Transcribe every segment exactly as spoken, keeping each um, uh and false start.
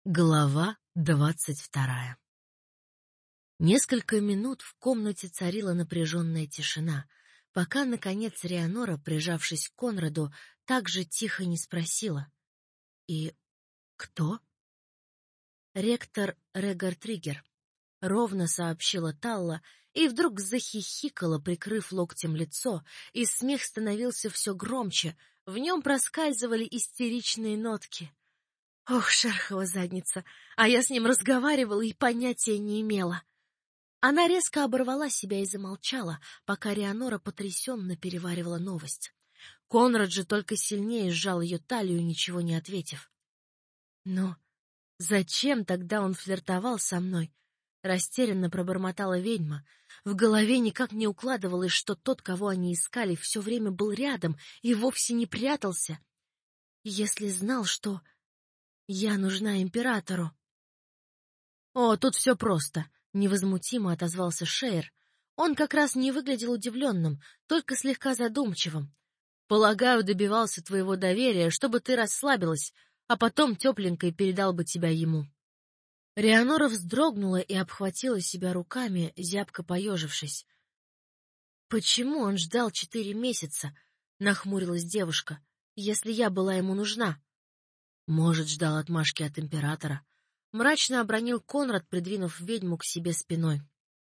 Глава двадцать вторая. Несколько минут в комнате царила напряженная тишина, пока, наконец, Рианора, прижавшись к Конраду, так же тихо не спросила: «И кто?» «Ректор Регар Триггер», — ровно сообщила Талла, и вдруг захихикала, прикрыв локтем лицо, и смех становился все громче, в нем проскальзывали истеричные нотки. Ох, шерхова задница, а я с ним разговаривала и понятия не имела. Она резко оборвала себя и замолчала, пока Рианора потрясенно переваривала новость. Конрад же только сильнее сжал ее талию, ничего не ответив. Но зачем тогда он флиртовал со мной? Растерянно пробормотала ведьма. В голове никак не укладывалось, что тот, кого они искали, все время был рядом и вовсе не прятался. Если знал, что... Я нужна императору. О, тут все просто, невозмутимо отозвался Шейр. Он как раз не выглядел удивленным, только слегка задумчивым. Полагаю, добивался твоего доверия, чтобы ты расслабилась, а потом тепленькой передал бы тебя ему. Рианора вздрогнула и обхватила себя руками, зябко поежившись. Почему он ждал четыре месяца? Нахмурилась девушка. Если я была ему нужна. Может, ждал отмашки от императора. Мрачно обронил Конрад, придвинув ведьму к себе спиной.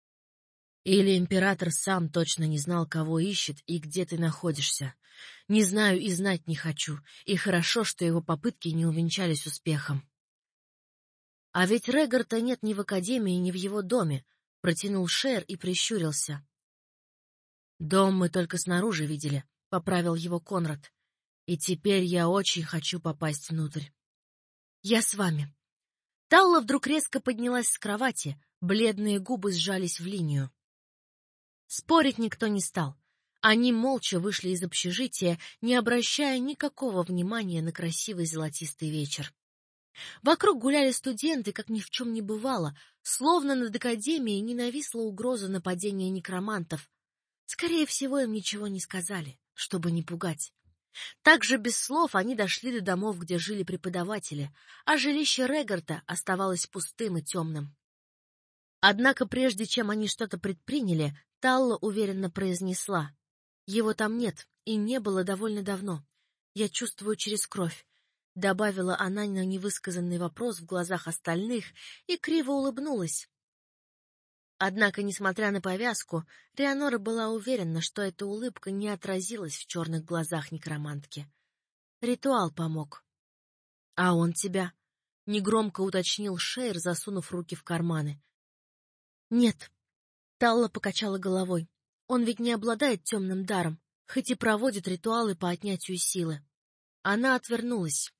Или император сам точно не знал, кого ищет и где ты находишься. Не знаю и знать не хочу, и хорошо, что его попытки не увенчались успехом. А ведь Регарта нет ни в академии, ни в его доме, протянул Шейр и прищурился. Дом мы только снаружи видели, поправил его Конрад. И теперь я очень хочу попасть внутрь. Я с вами. Талла вдруг резко поднялась с кровати, бледные губы сжались в линию. Спорить никто не стал. Они молча вышли из общежития, не обращая никакого внимания на красивый золотистый вечер. Вокруг гуляли студенты, как ни в чем не бывало, словно над академией не нависла угроза нападения некромантов. Скорее всего, им ничего не сказали, чтобы не пугать. Также без слов они дошли до домов, где жили преподаватели, а жилище Регарта оставалось пустым и темным. Однако прежде чем они что-то предприняли, Талла уверенно произнесла: «Его там нет, и не было довольно давно. Я чувствую через кровь», — добавила она на невысказанный вопрос в глазах остальных и криво улыбнулась. Однако, несмотря на повязку, Рианора была уверена, что эта улыбка не отразилась в черных глазах некромантки. Ритуал помог. — А он тебя? — негромко уточнил Шейр, засунув руки в карманы. — Нет. Талла покачала головой. Он ведь не обладает темным даром, хоть и проводит ритуалы по отнятию силы. Она отвернулась.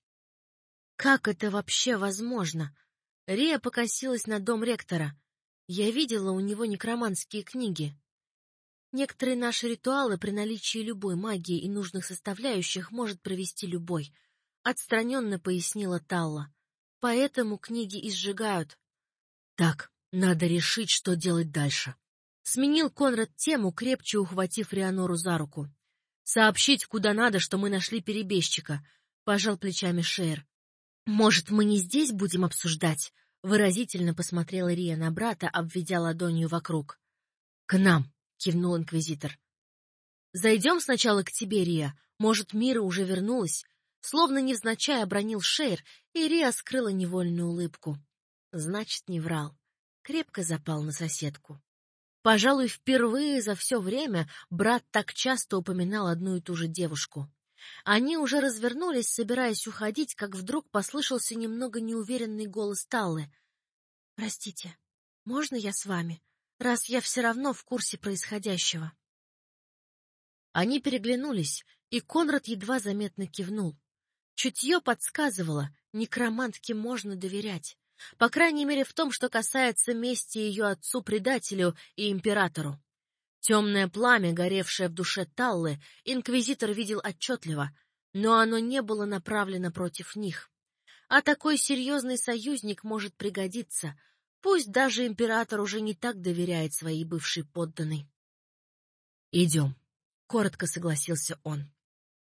Как это вообще возможно? Рия покосилась на дом ректора. Я видела у него некроманские книги. Некоторые наши ритуалы при наличии любой магии и нужных составляющих может провести любой, отстраненно пояснила Талла. Поэтому книги и сжигают. Так, надо решить, что делать дальше. Сменил Конрад тему, крепче ухватив Рианору за руку. Сообщить, куда надо, что мы нашли перебежчика, пожал плечами Шейр. Может, мы не здесь будем обсуждать? Выразительно посмотрела Рия на брата, обведя ладонью вокруг. — К нам! — кивнул инквизитор. — Зайдем сначала к тебе, Рия. Может, Мира уже вернулась? Словно невзначай обронил Шейр, и Рия скрыла невольную улыбку. Значит, не врал. Крепко запал на соседку. Пожалуй, впервые за все время брат так часто упоминал одну и ту же девушку. Они уже развернулись, собираясь уходить, как вдруг послышался немного неуверенный голос Таллы. — Простите, можно я с вами, раз я все равно в курсе происходящего? Они переглянулись, и Конрад едва заметно кивнул. Чутье подсказывало, некромантке можно доверять. По крайней мере, в том, что касается мести ее отцу-предателю и императору. Темное пламя, горевшее в душе Таллы, инквизитор видел отчетливо, но оно не было направлено против них. А такой серьезный союзник может пригодиться, пусть даже император уже не так доверяет своей бывшей подданной. — Идем, — коротко согласился он.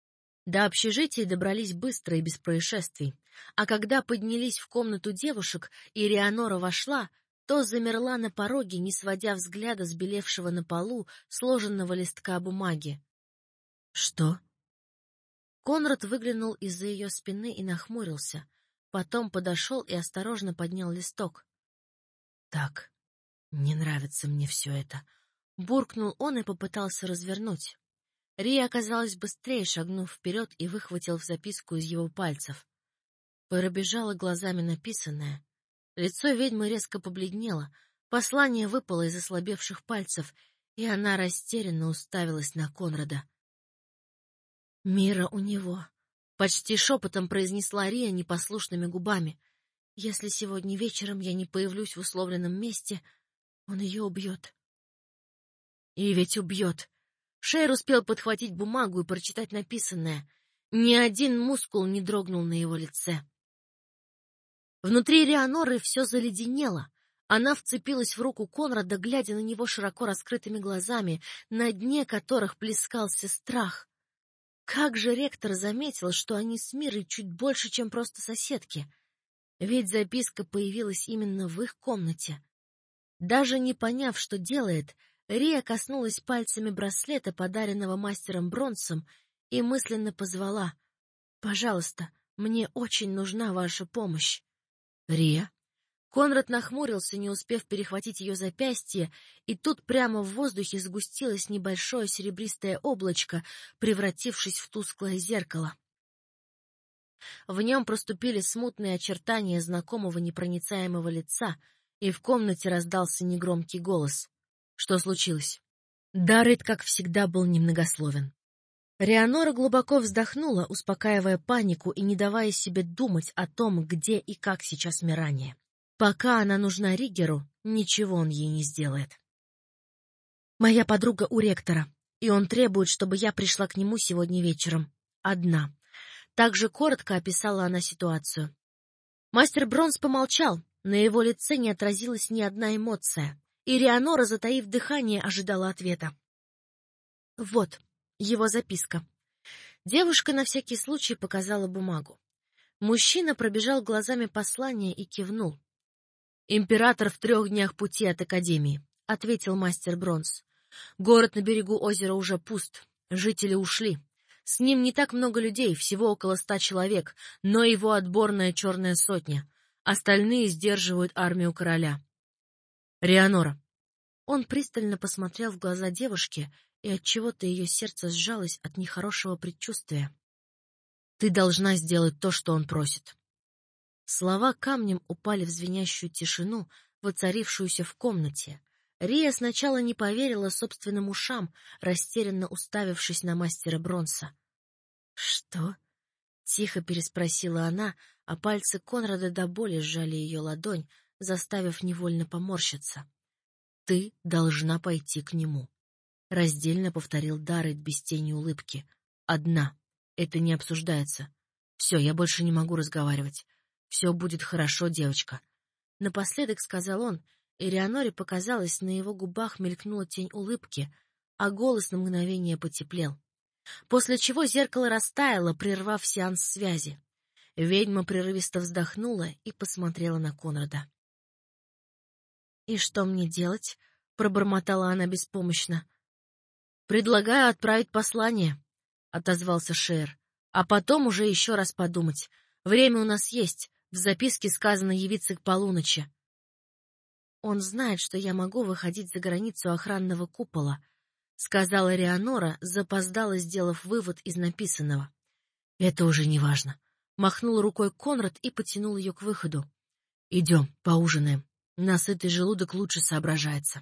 До общежития добрались быстро и без происшествий, а когда поднялись в комнату девушек и Реанора вошла, то замерла на пороге, не сводя взгляда с белевшего на полу сложенного листка бумаги. «Что?» Конрад выглянул из-за ее спины и нахмурился, потом подошел и осторожно поднял листок. «Так, не нравится мне все это», — буркнул он и попытался развернуть. Рия оказалась быстрее, шагнув вперед и выхватил в записку из его пальцев. Пробежала глазами написанное. Лицо ведьмы резко побледнело, послание выпало из ослабевших пальцев, и она растерянно уставилась на Конрада. «Мира у него», — почти шепотом произнесла Рия непослушными губами. «Если сегодня вечером я не появлюсь в условленном месте, он ее убьет». «И ведь убьет». Шейр успел подхватить бумагу и прочитать написанное. Ни один мускул не дрогнул на его лице. Внутри Реаноры все заледенело. Она вцепилась в руку Конрада, глядя на него широко раскрытыми глазами, на дне которых плескался страх. Как же ректор заметил, что они с Мирой чуть больше, чем просто соседки? Ведь записка появилась именно в их комнате. Даже не поняв, что делает, Рия коснулась пальцами браслета, подаренного мастером Бронсом, и мысленно позвала: «Пожалуйста, мне очень нужна ваша помощь». «Рия?» Конрад нахмурился, не успев перехватить ее запястье, и тут прямо в воздухе сгустилось небольшое серебристое облачко, превратившись в тусклое зеркало. В нем проступили смутные очертания знакомого непроницаемого лица, и в комнате раздался негромкий голос. Что случилось? Даррет, как всегда, был немногословен. Реанора глубоко вздохнула, успокаивая панику и не давая себе думать о том, где и как сейчас Мирания. Пока она нужна Ригеру, ничего он ей не сделает. «Моя подруга у ректора, и он требует, чтобы я пришла к нему сегодня вечером. Одна». Также коротко описала она ситуацию. Мастер Бронс помолчал, на его лице не отразилась ни одна эмоция, и Реанора, затаив дыхание, ожидала ответа. Вот его записка. Девушка на всякий случай показала бумагу. Мужчина пробежал глазами послание и кивнул. «Император в трех днях пути от Академии», — ответил мастер Бронс. «Город на берегу озера уже пуст, жители ушли. С ним не так много людей, всего около ста человек, но его отборная черная сотня. Остальные сдерживают армию короля». «Реанора». Он пристально посмотрел в глаза девушки, и отчего-то ее сердце сжалось от нехорошего предчувствия. «Ты должна сделать то, что он просит». Слова камнем упали в звенящую тишину, воцарившуюся в комнате. Рия сначала не поверила собственным ушам, растерянно уставившись на мастера Бронса. «Что?» — тихо переспросила она, а пальцы Конрада до боли сжали ее ладонь, заставив невольно поморщиться. «Ты должна пойти к нему», — раздельно повторил Даррет без тени улыбки. «Одна. Это не обсуждается. Все, я больше не могу разговаривать. Все будет хорошо, девочка». Напоследок сказал он, и Реаноре показалось, на его губах мелькнула тень улыбки, а голос на мгновение потеплел. После чего зеркало растаяло, прервав сеанс связи. Ведьма прерывисто вздохнула и посмотрела на Конрада. «И что мне делать?» — пробормотала она беспомощно. «Предлагаю отправить послание», — отозвался Шейр, — «а потом уже еще раз подумать. Время у нас есть. В записке сказано явиться к полуночи». «Он знает, что я могу выходить за границу охранного купола», — сказала Реанора, запоздало сделав вывод из написанного. «Это уже не важно», — махнул рукой Конрад и потянул ее к выходу. «Идем, поужинаем. Насытый желудок лучше соображается».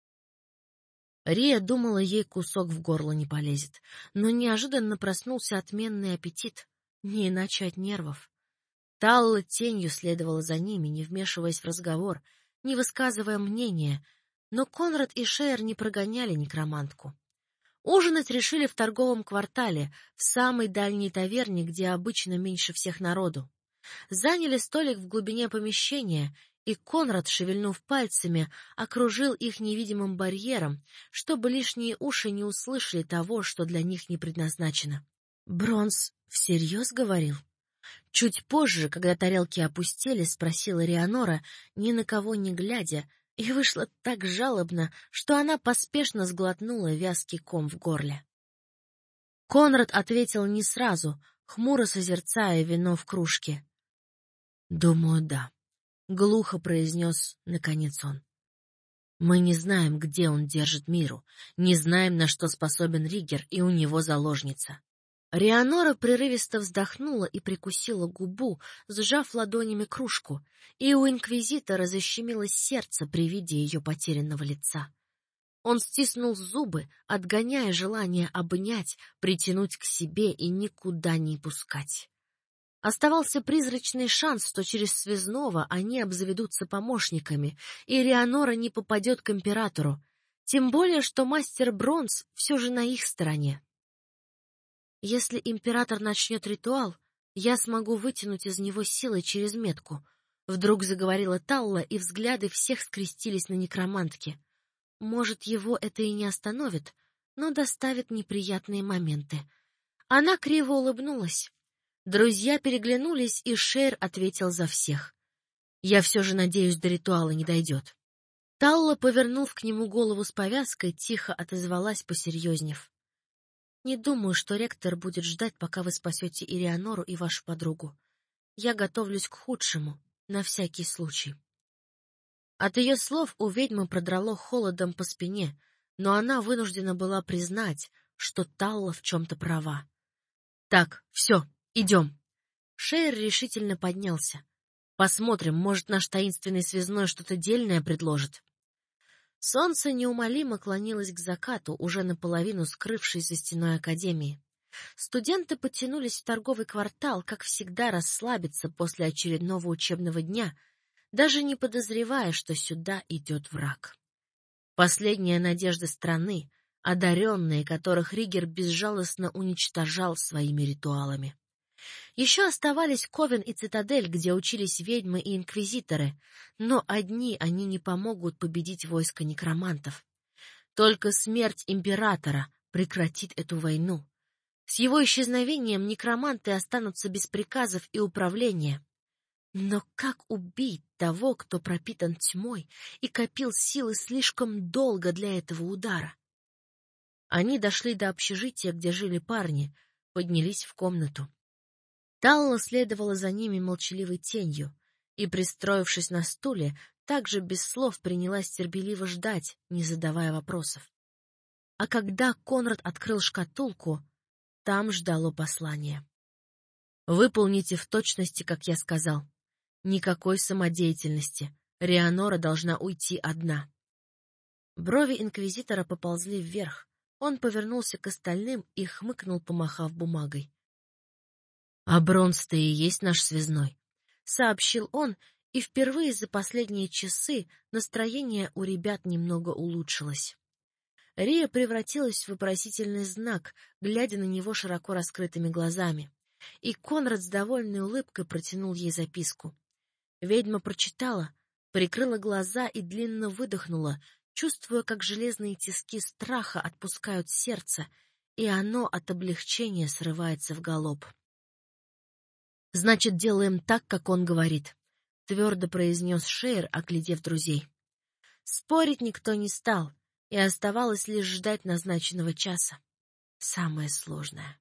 Рия думала, ей кусок в горло не полезет, но неожиданно проснулся отменный аппетит, не иначе от нервов. Талла тенью следовала за ними, не вмешиваясь в разговор, не высказывая мнения, но Конрад и Шейр не прогоняли некромантку. Ужинать решили в торговом квартале, в самой дальней таверне, где обычно меньше всех народу. Заняли столик в глубине помещения, и Конрад, шевельнув пальцами, окружил их невидимым барьером, чтобы лишние уши не услышали того, что для них не предназначено. Бронс всерьез говорил? Чуть позже, когда тарелки опустели, спросила Рианора, ни на кого не глядя, и вышло так жалобно, что она поспешно сглотнула вязкий ком в горле. Конрад ответил не сразу, хмуро созерцая вино в кружке. «Думаю, да», — глухо произнес, наконец, он. «Мы не знаем, где он держит Миру, не знаем, на что способен Ригер, и у него заложница». Рианора прерывисто вздохнула и прикусила губу, сжав ладонями кружку, и у инквизитора защемилось сердце при виде ее потерянного лица. Он стиснул зубы, отгоняя желание обнять, притянуть к себе и никуда не пускать. Оставался призрачный шанс, что через связного они обзаведутся помощниками, и Рианора не попадет к императору, тем более, что мастер Бронс все же на их стороне. Если император начнет ритуал, я смогу вытянуть из него силы через метку. Вдруг заговорила Талла, и взгляды всех скрестились на некромантке. Может, его это и не остановит, но доставит неприятные моменты. Она криво улыбнулась. Друзья переглянулись, и Шейр ответил за всех. Я все же надеюсь, до ритуала не дойдет. Талла, повернув к нему голову с повязкой, тихо отозвалась, посерьезнев. Не думаю, что ректор будет ждать, пока вы спасете и Рианору, и вашу подругу. Я готовлюсь к худшему, на всякий случай. От ее слов у ведьмы продрало холодом по спине, но она вынуждена была признать, что Талла в чем-то права. Так, все, идем. Шейр решительно поднялся. Посмотрим, может, наш таинственный связной что-то дельное предложит. Солнце неумолимо клонилось к закату, уже наполовину скрывшись за стеной академии. Студенты подтянулись в торговый квартал, как всегда, расслабиться после очередного учебного дня, даже не подозревая, что сюда идет враг. Последняя надежда страны, одаренные, которых Ригер безжалостно уничтожал своими ритуалами. Еще оставались Ковен и Цитадель, где учились ведьмы и инквизиторы, но одни они не помогут победить войско некромантов. Только смерть императора прекратит эту войну. С его исчезновением некроманты останутся без приказов и управления. Но как убить того, кто пропитан тьмой и копил силы слишком долго для этого удара? Они дошли до общежития, где жили парни, поднялись в комнату. Талла следовала за ними молчаливой тенью и, пристроившись на стуле, также без слов принялась терпеливо ждать, не задавая вопросов. А когда Конрад открыл шкатулку, там ждало послание. «Выполните в точности, как я сказал. Никакой самодеятельности. Рианора должна уйти одна». Брови инквизитора поползли вверх. Он повернулся к остальным и хмыкнул, помахав бумагой. «А Бронс-то и есть наш связной», — сообщил он, и впервые за последние часы настроение у ребят немного улучшилось. Рия превратилась в вопросительный знак, глядя на него широко раскрытыми глазами, и Конрад с довольной улыбкой протянул ей записку. Ведьма прочитала, прикрыла глаза и длинно выдохнула, чувствуя, как железные тиски страха отпускают сердце, и оно от облегчения срывается в галоп. «Значит, делаем так, как он говорит», — твердо произнес Шейр, оглядев друзей. Спорить никто не стал, и оставалось лишь ждать назначенного часа. Самое сложное.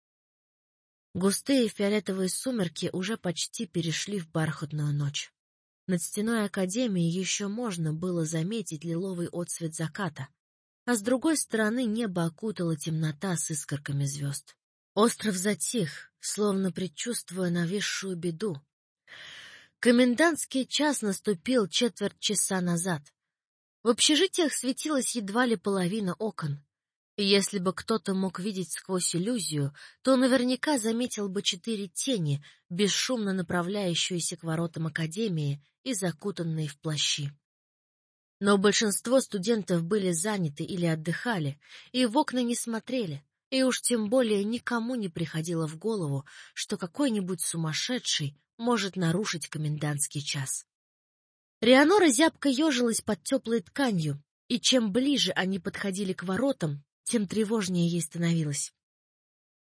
Густые фиолетовые сумерки уже почти перешли в бархатную ночь. Над стеной академии еще можно было заметить лиловый отсвет заката, а с другой стороны небо окутала темнота с искорками звезд. Остров затих, словно предчувствуя нависшую беду. Комендантский час наступил четверть часа назад. В общежитиях светилась едва ли половина окон. И если бы кто-то мог видеть сквозь иллюзию, то наверняка заметил бы четыре тени, бесшумно направляющиеся к воротам академии и закутанные в плащи. Но большинство студентов были заняты или отдыхали, и в окна не смотрели. И уж тем более никому не приходило в голову, что какой-нибудь сумасшедший может нарушить комендантский час. Рианора зябко ежилась под теплой тканью, и чем ближе они подходили к воротам, тем тревожнее ей становилось.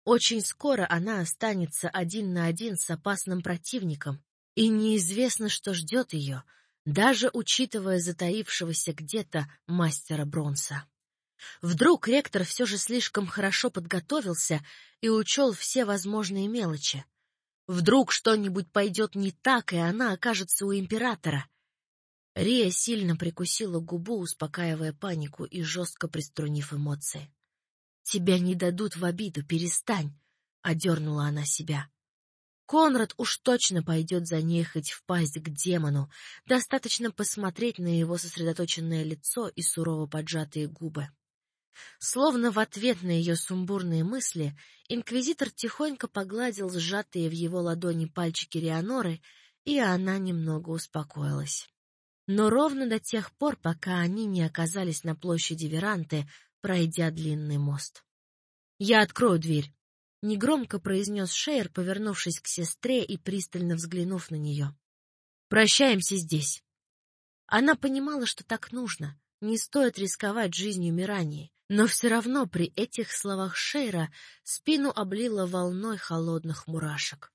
Очень скоро она останется один на один с опасным противником, и неизвестно, что ждет ее, даже учитывая затаившегося где-то мастера Бронса. Вдруг ректор все же слишком хорошо подготовился и учел все возможные мелочи. Вдруг что-нибудь пойдет не так, и она окажется у императора. Рия сильно прикусила губу, успокаивая панику и жестко приструнив эмоции. «Тебя не дадут в обиду, перестань!» — одернула она себя. Конрад уж точно пойдет за ней хоть в пасть к демону, достаточно посмотреть на его сосредоточенное лицо и сурово поджатые губы. Словно в ответ на ее сумбурные мысли, инквизитор тихонько погладил сжатые в его ладони пальчики Реаноры, и она немного успокоилась. Но ровно до тех пор, пока они не оказались на площади Веранты, пройдя длинный мост. «Я открою дверь», — негромко произнес Шейр, повернувшись к сестре и пристально взглянув на нее. «Прощаемся здесь». Она понимала, что так нужно, не стоит рисковать жизнью Мирании, но все равно при этих словах Шейра спину облила волной холодных мурашек.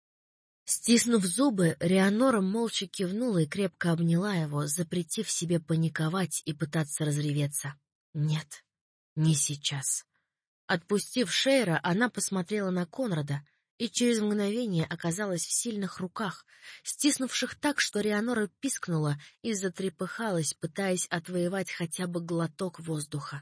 Стиснув зубы, Реанора молча кивнула и крепко обняла его, запретив себе паниковать и пытаться разреветься. Нет, не сейчас. Отпустив Шейра, она посмотрела на Конрада и через мгновение оказалась в сильных руках, стиснувших так, что Реанора пискнула и затрепыхалась, пытаясь отвоевать хотя бы глоток воздуха.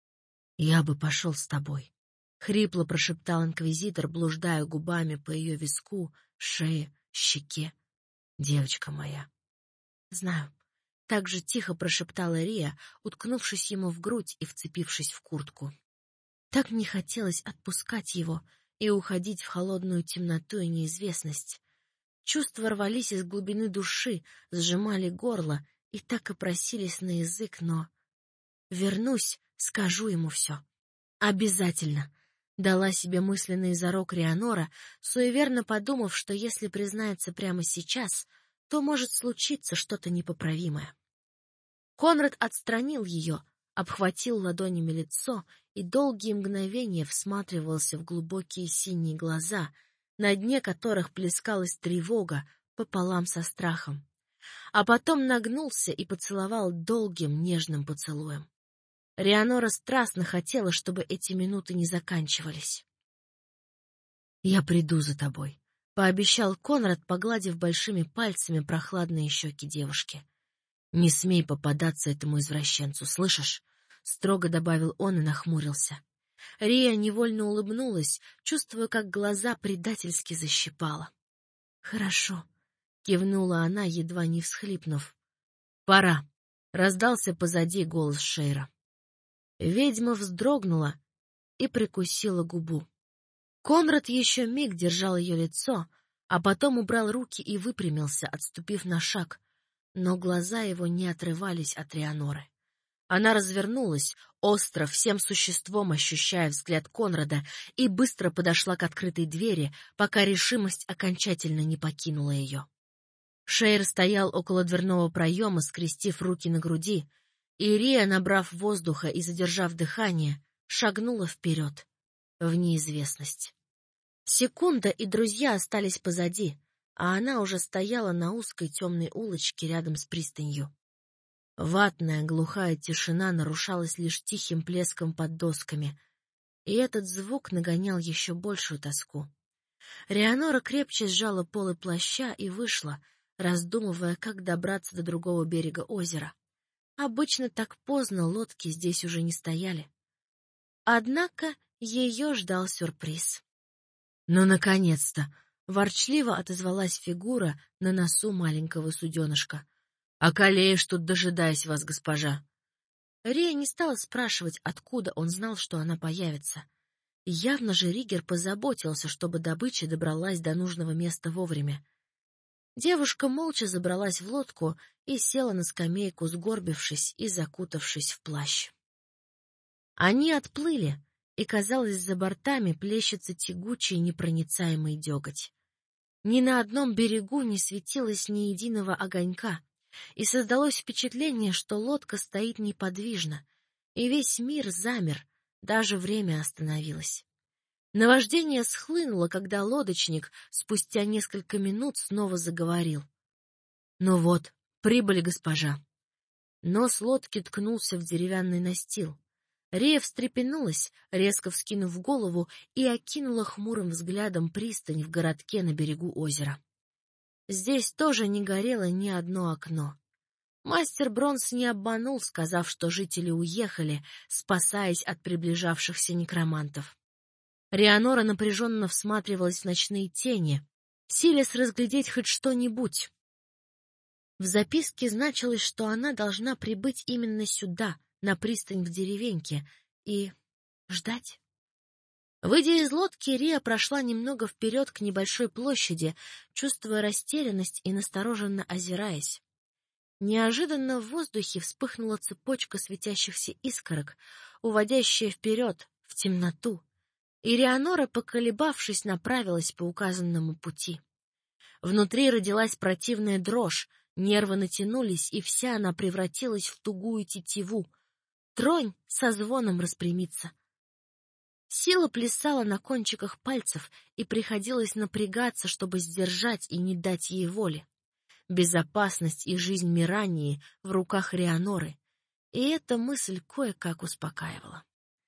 «Я бы пошел с тобой», — хрипло прошептал инквизитор, блуждая губами по ее виску, шее, щеке. «Девочка моя». «Знаю», — так же тихо прошептала Рия, уткнувшись ему в грудь и вцепившись в куртку. Так не хотелось отпускать его и уходить в холодную темноту и неизвестность. Чувства рвались из глубины души, сжимали горло и так и просились на язык, но... «Вернусь, скажу ему все. Обязательно», — дала себе мысленный зарок Реанора, суеверно подумав, что если признается прямо сейчас, то может случиться что-то непоправимое. Конрад отстранил ее, обхватил ладонями лицо и долгие мгновения всматривался в глубокие синие глаза, на дне которых плескалась тревога пополам со страхом. А потом нагнулся и поцеловал долгим нежным поцелуем. Реанора страстно хотела, чтобы эти минуты не заканчивались. «Я приду за тобой», — пообещал Конрад, погладив большими пальцами прохладные щеки девушки. «Не смей попадаться этому извращенцу, слышишь?» — строго добавил он и нахмурился. Рия невольно улыбнулась, чувствуя, как глаза предательски защипала. «Хорошо», — кивнула она, едва не всхлипнув. «Пора», — раздался позади голос Шейра. Ведьма вздрогнула и прикусила губу. Конрад еще миг держал ее лицо, а потом убрал руки и выпрямился, отступив на шаг, но глаза его не отрывались от Реаноры. Она развернулась, остро, всем существом ощущая взгляд Конрада, и быстро подошла к открытой двери, пока решимость окончательно не покинула ее. Шейр стоял около дверного проема, скрестив руки на груди, и Рия, набрав воздуха и задержав дыхание, шагнула вперед, в неизвестность. Секунда, и друзья остались позади, а она уже стояла на узкой темной улочке рядом с пристанью. Ватная глухая тишина нарушалась лишь тихим плеском под досками, и этот звук нагонял еще большую тоску. Реанора крепче сжала полы плаща и вышла, раздумывая, как добраться до другого берега озера. Обычно так поздно лодки здесь уже не стояли. Однако ее ждал сюрприз. «Ну, наконец-то!» — ворчливо отозвалась фигура на носу маленького суденышка. «Околеешь тут, дожидаясь вас, госпожа!» Рия не стала спрашивать, откуда он знал, что она появится. Явно же Ригер позаботился, чтобы добыча добралась до нужного места вовремя. Девушка молча забралась в лодку и села на скамейку, сгорбившись и закутавшись в плащ. Они отплыли, и, казалось, за бортами плещется тягучий непроницаемый деготь. Ни на одном берегу не светилось ни единого огонька, и создалось впечатление, что лодка стоит неподвижно, и весь мир замер, даже время остановилось. Наваждение схлынуло, когда лодочник спустя несколько минут снова заговорил. «Ну вот, прибыли, госпожа». Нос лодки ткнулся в деревянный настил. Рия встрепенулась, резко вскинув голову, и окинула хмурым взглядом пристань в городке на берегу озера. Здесь тоже не горело ни одно окно. Мастер Бронс не обманул, сказав, что жители уехали, спасаясь от приближавшихся некромантов. Рианора напряженно всматривалась в ночные тени, силясь разглядеть хоть что-нибудь. В записке значилось, что она должна прибыть именно сюда, на пристань в деревеньке, и ждать. Выйдя из лодки, Рия прошла немного вперед к небольшой площади, чувствуя растерянность и настороженно озираясь. Неожиданно в воздухе вспыхнула цепочка светящихся искорок, уводящая вперед, в темноту, и Рианора, поколебавшись, направилась по указанному пути. Внутри родилась противная дрожь, нервы натянулись, и вся она превратилась в тугую тетиву. Тронь со звоном распрямится. Сила плясала на кончиках пальцев, и приходилось напрягаться, чтобы сдержать и не дать ей воли. Безопасность и жизнь Мирании в руках Рианоры, и эта мысль кое-как успокаивала.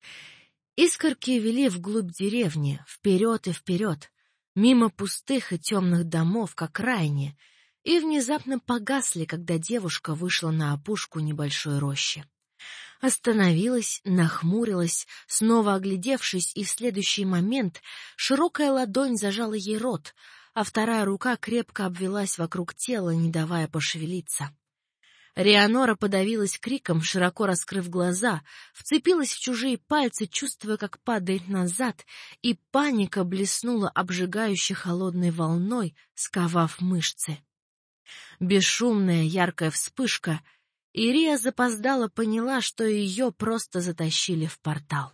Искорки вели вглубь деревни, вперед и вперед, мимо пустых и темных домов, к окраине, и внезапно погасли, когда девушка вышла на опушку небольшой рощи. Остановилась, нахмурилась, снова оглядевшись, и в следующий момент широкая ладонь зажала ей рот, а вторая рука крепко обвелась вокруг тела, не давая пошевелиться. Рианора подавилась криком, широко раскрыв глаза, вцепилась в чужие пальцы, чувствуя, как падает назад, и паника блеснула обжигающе холодной волной, сковав мышцы. Бесшумная яркая вспышка, и Рия запоздало поняла, что ее просто затащили в портал.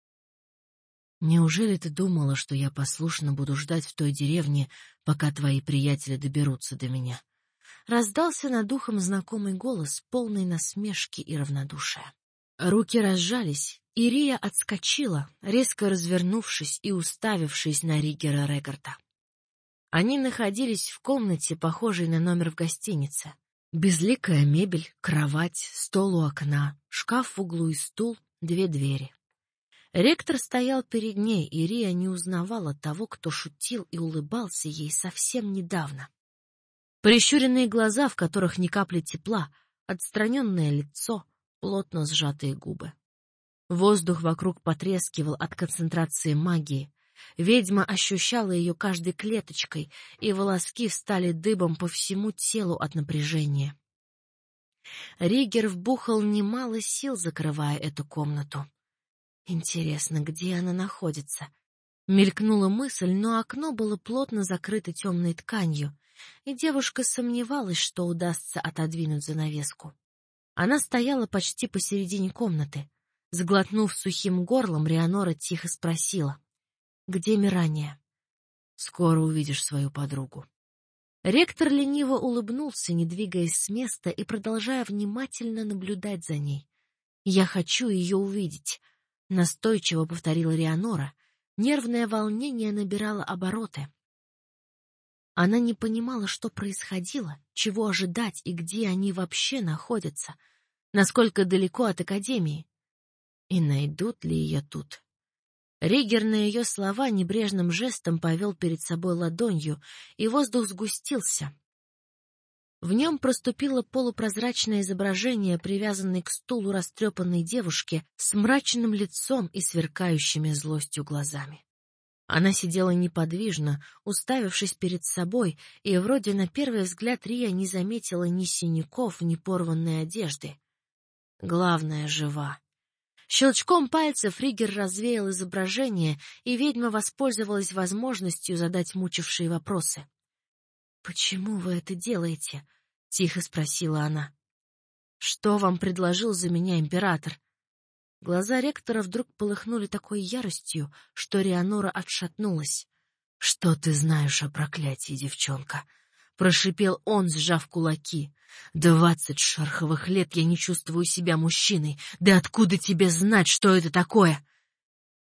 «Неужели ты думала, что я послушно буду ждать в той деревне, пока твои приятели доберутся до меня?» Раздался над ухом знакомый голос, полный насмешки и равнодушия. Руки разжались, и Рия отскочила, резко развернувшись и уставившись на Ригера Регарта. Они находились в комнате, похожей на номер в гостинице. Безликая мебель, кровать, стол у окна, шкаф в углу и стул, две двери. Ректор стоял перед ней, и Рия не узнавала того, кто шутил и улыбался ей совсем недавно. Прищуренные глаза, в которых ни капли тепла, отстраненное лицо, плотно сжатые губы. Воздух вокруг потрескивал от концентрации магии. Ведьма ощущала ее каждой клеточкой, и волоски встали дыбом по всему телу от напряжения. Ригер вбухал немало сил, закрывая эту комнату. Интересно, где она находится? Мелькнула мысль, но окно было плотно закрыто темной тканью, и девушка сомневалась, что удастся отодвинуть занавеску. Она стояла почти посередине комнаты. Сглотнув сухим горлом, Рианора тихо спросила: «Где Мирания?» «Скоро увидишь свою подругу». Ректор лениво улыбнулся, не двигаясь с места и продолжая внимательно наблюдать за ней. «Я хочу ее увидеть», — настойчиво повторила Рианора. Нервное волнение набирало обороты. Она не понимала, что происходило, чего ожидать и где они вообще находятся, насколько далеко от Академии. И найдут ли ее тут? Ригер на ее слова небрежным жестом повел перед собой ладонью, и воздух сгустился. В нем проступило полупрозрачное изображение, привязанной к стулу растрепанной девушки с мрачным лицом и сверкающими злостью глазами. Она сидела неподвижно, уставившись перед собой, и вроде на первый взгляд Рия не заметила ни синяков, ни порванной одежды. Главное — жива. Щелчком пальцев Ригер развеял изображение, и ведьма воспользовалась возможностью задать мучившие вопросы. «Почему вы это делаете?» — тихо спросила она. «Что вам предложил за меня император?» Глаза ректора вдруг полыхнули такой яростью, что Рианора отшатнулась. «Что ты знаешь о проклятии, девчонка?» — прошипел он, сжав кулаки. «Двадцать шерховых лет я не чувствую себя мужчиной. Да откуда тебе знать, что это такое?»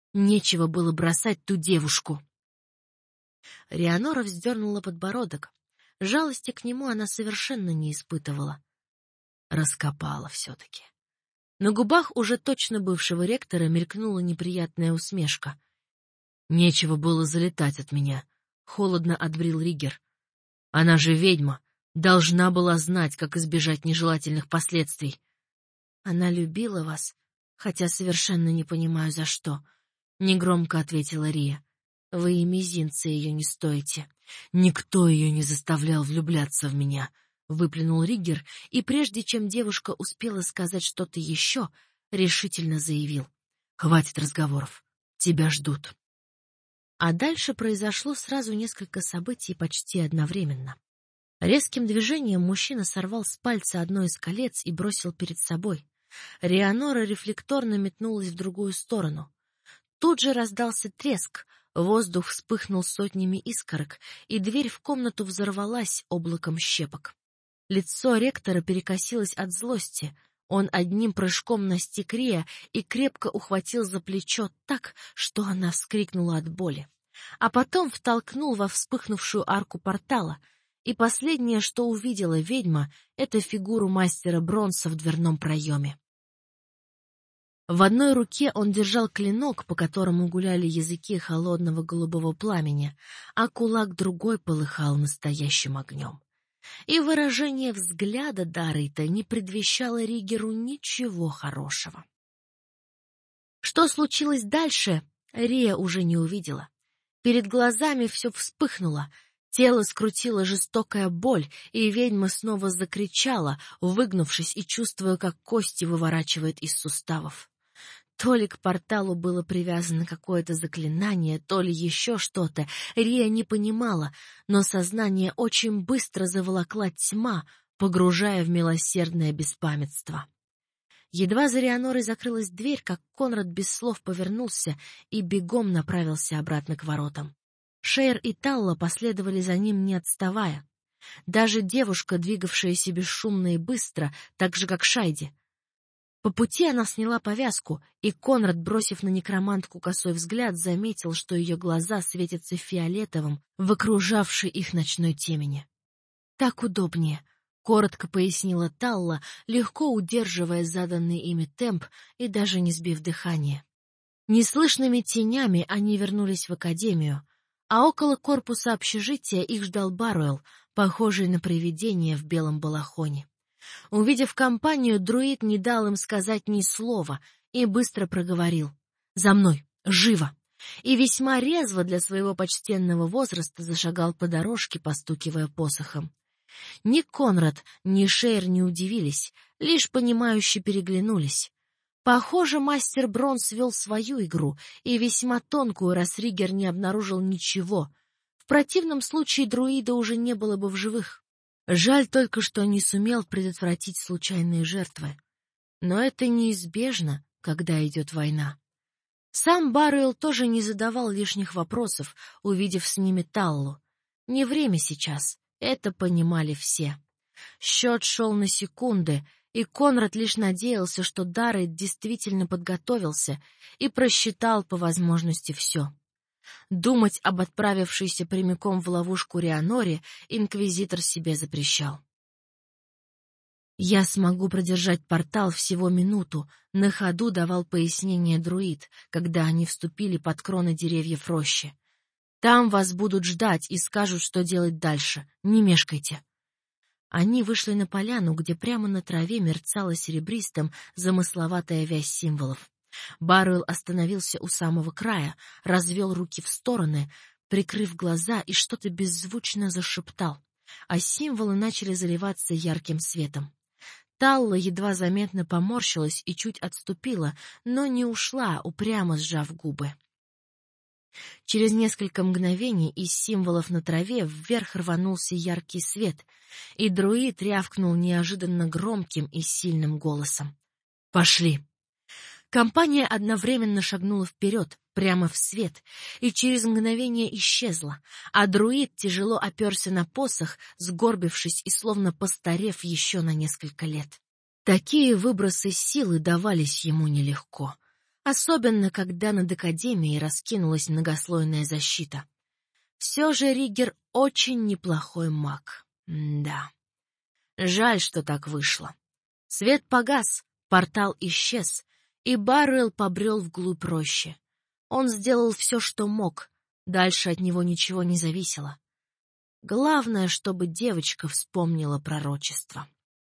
Нечего было бросать ту девушку. Реанора вздернула подбородок. Жалости к нему она совершенно не испытывала. Раскопала все-таки. На губах уже точно бывшего ректора мелькнула неприятная усмешка. «Нечего было залетать от меня», — холодно отбрил Риггер. «Она же ведьма, должна была знать, как избежать нежелательных последствий». «Она любила вас, хотя совершенно не понимаю, за что», — негромко ответила Рия. «Вы и мизинца ее не стоите». «Никто ее не заставлял влюбляться в меня», — выплюнул Риггер, и прежде чем девушка успела сказать что-то еще, решительно заявил: «Хватит разговоров, тебя ждут». А дальше произошло сразу несколько событий почти одновременно. Резким движением мужчина сорвал с пальца одно из колец и бросил перед собой. Реанора рефлекторно метнулась в другую сторону. Тут же раздался треск, воздух вспыхнул сотнями искорок, и дверь в комнату взорвалась облаком щепок. Лицо ректора перекосилось от злости. Он одним прыжком настиг Рия и крепко ухватил за плечо так, что она вскрикнула от боли. А потом втолкнул во вспыхнувшую арку портала, и последнее, что увидела ведьма, — это фигуру мастера Бронса в дверном проеме. В одной руке он держал клинок, по которому гуляли языки холодного голубого пламени, а кулак другой полыхал настоящим огнем. И выражение взгляда Даррейта не предвещало Риггеру ничего хорошего. Что случилось дальше, Рия уже не увидела. Перед глазами все вспыхнуло, тело скрутила жестокая боль, и ведьма снова закричала, выгнувшись и чувствуя, как кости выворачивает из суставов. То ли к порталу было привязано какое-то заклинание, то ли еще что-то, Рия не понимала, но сознание очень быстро заволокла тьма, погружая в милосердное беспамятство. Едва за Реанорой закрылась дверь, как Конрад без слов повернулся и бегом направился обратно к воротам. Шейр и Талла последовали за ним, не отставая. Даже девушка, двигавшаяся бесшумно и быстро, так же, как Шайди. По пути она сняла повязку, и Конрад, бросив на некромантку косой взгляд, заметил, что ее глаза светятся фиолетовым в окружавшей их ночной темени. «Так удобнее», — коротко пояснила Талла, легко удерживая заданный ими темп и даже не сбив дыхание. Неслышными тенями они вернулись в академию, а около корпуса общежития их ждал Баруэлл, похожий на привидение в белом балахоне. Увидев компанию, друид не дал им сказать ни слова и быстро проговорил: «За мной! Живо!» И весьма резво для своего почтенного возраста зашагал по дорожке, постукивая посохом. Ни Конрад, ни Шейр не удивились, лишь понимающе переглянулись. Похоже, мастер Бронс вел свою игру, и весьма тонкую, раз Риггер не обнаружил ничего. В противном случае друида уже не было бы в живых. Жаль только, что не сумел предотвратить случайные жертвы. Но это неизбежно, когда идет война. Сам Баруэлл тоже не задавал лишних вопросов, увидев с ними Таллу. Не время сейчас, это понимали все. Счет шел на секунды, и Конрад лишь надеялся, что Даррейт действительно подготовился и просчитал по возможности все. Думать об отправившейся прямиком в ловушку Реаноре инквизитор себе запрещал. «Я смогу продержать портал всего минуту», — на ходу давал пояснение друид, когда они вступили под кроны деревьев рощи. «Там вас будут ждать и скажут, что делать дальше. Не мешкайте». Они вышли на поляну, где прямо на траве мерцала серебристым замысловатая вязь символов. Баруэлл остановился у самого края, развел руки в стороны, прикрыв глаза, и что-то беззвучно зашептал, а символы начали заливаться ярким светом. Талла едва заметно поморщилась и чуть отступила, но не ушла, упрямо сжав губы. Через несколько мгновений из символов на траве вверх рванулся яркий свет, и друид рявкнул неожиданно громким и сильным голосом: «Пошли!» Компания одновременно шагнула вперед, прямо в свет, и через мгновение исчезла, а друид тяжело оперся на посох, сгорбившись и словно постарев еще на несколько лет. Такие выбросы силы давались ему нелегко. особенно когда над Академией раскинулась многослойная защита. Все же Риггер очень неплохой маг. М-да. Жаль, что так вышло. Свет погас, портал исчез, и Барруэлл побрел вглубь рощи. Он сделал все, что мог, дальше от него ничего не зависело. Главное, чтобы девочка вспомнила пророчество.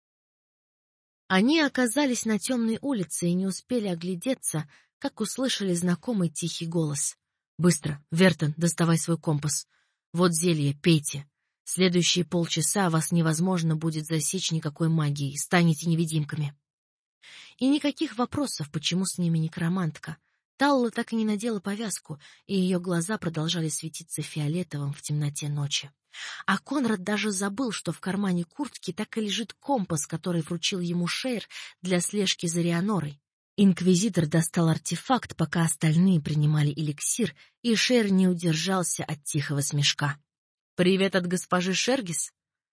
Они оказались на темной улице и не успели оглядеться, как услышали знакомый тихий голос. «Быстро, Вертон, доставай свой компас. Вот зелье, пейте. Следующие полчаса вас невозможно будет засечь никакой магией, станете невидимками». И никаких вопросов, почему с ними некромантка. Талла так и не надела повязку, и ее глаза продолжали светиться фиолетовым в темноте ночи. А Конрад даже забыл, что в кармане куртки так и лежит компас, который вручил ему Шейр для слежки за Рианорой. Инквизитор достал артефакт, пока остальные принимали эликсир, и Шейр не удержался от тихого смешка. «Привет от госпожи Шергис?»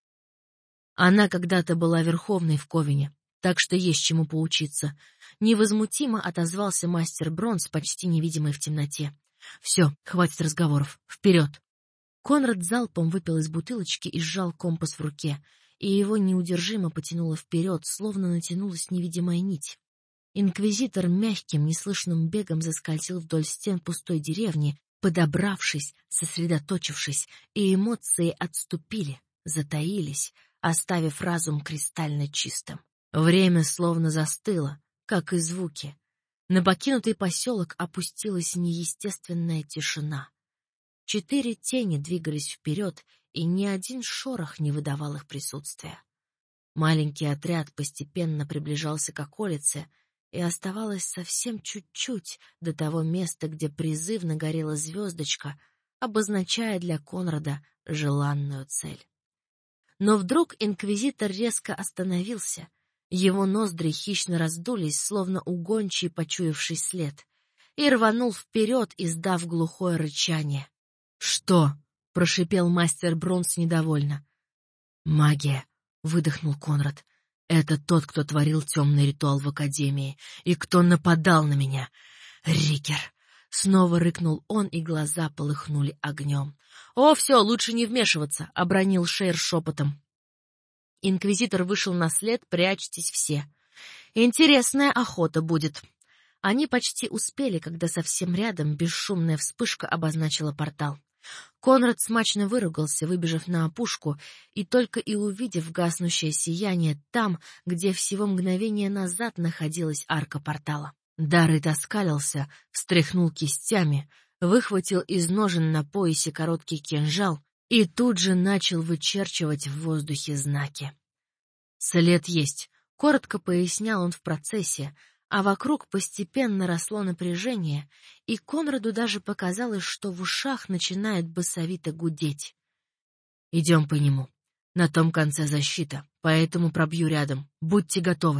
Она когда-то была верховной в Ковине, так что есть чему поучиться. Невозмутимо отозвался мастер Бронс, почти невидимый в темноте. «Все, хватит разговоров. Вперед!» Конрад залпом выпил из бутылочки и сжал компас в руке, и его неудержимо потянуло вперед, словно натянулась невидимая нить. Инквизитор мягким, неслышным бегом заскользил вдоль стен пустой деревни, подобравшись, сосредоточившись, и эмоции отступили, затаились, оставив разум кристально чистым. Время словно застыло, как и звуки. На покинутый поселок опустилась неестественная тишина. Четыре тени двигались вперед, и ни один шорох не выдавал их присутствия. Маленький отряд постепенно приближался к околице, и оставалось совсем чуть-чуть до того места, где призывно горела звездочка, обозначая для Конрада желанную цель. Но вдруг инквизитор резко остановился. Его ноздри хищно раздулись, словно у гончей, почуявший след, и рванул вперед, издав глухое рычание. «Что?» — прошипел мастер Бронс недовольно. «Магия!» — выдохнул Конрад. «Это тот, кто творил темный ритуал в Академии, и кто нападал на меня. Риггер!» Снова рыкнул он, и глаза полыхнули огнем. «О, все, лучше не вмешиваться!» — обронил Шейр шепотом. Инквизитор вышел на след, прячьтесь все. «Интересная охота будет». Они почти успели, когда совсем рядом бесшумная вспышка обозначила портал. Конрад смачно выругался, выбежав на опушку, и только и увидев гаснущее сияние там, где всего мгновение назад находилась арка портала. Даррейт оскалился, встряхнул кистями, выхватил из ножен на поясе короткий кинжал и тут же начал вычерчивать в воздухе знаки. «След есть», — коротко пояснял он в процессе, а вокруг постепенно росло напряжение, и Конраду даже показалось, что в ушах начинает басовито гудеть. «Идем по нему. На том конце защита, поэтому пробью рядом. Будьте готовы».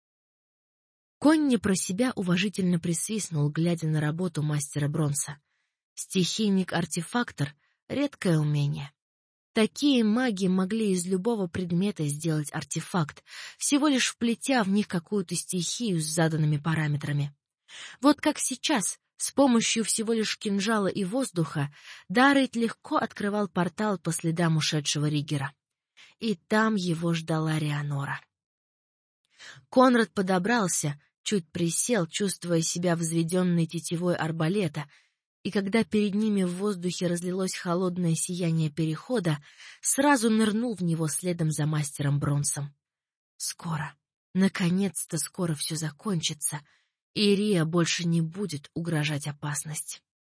Конни про себя уважительно присвистнул, глядя на работу мастера Бронса. Стихийник-артефактор — редкое умение. Такие маги могли из любого предмета сделать артефакт, всего лишь вплетя в них какую-то стихию с заданными параметрами. Вот как сейчас, с помощью всего лишь кинжала и воздуха, Даррейт легко открывал портал по следам ушедшего Риггера. И там его ждала Рианора. Конрад подобрался, чуть присел, чувствуя себя взведенной тетивой арбалета, и когда перед ними в воздухе разлилось холодное сияние перехода, сразу нырнул в него следом за мастером Бронсом. Скоро, наконец-то скоро все закончится, и Рия больше не будет угрожать опасность.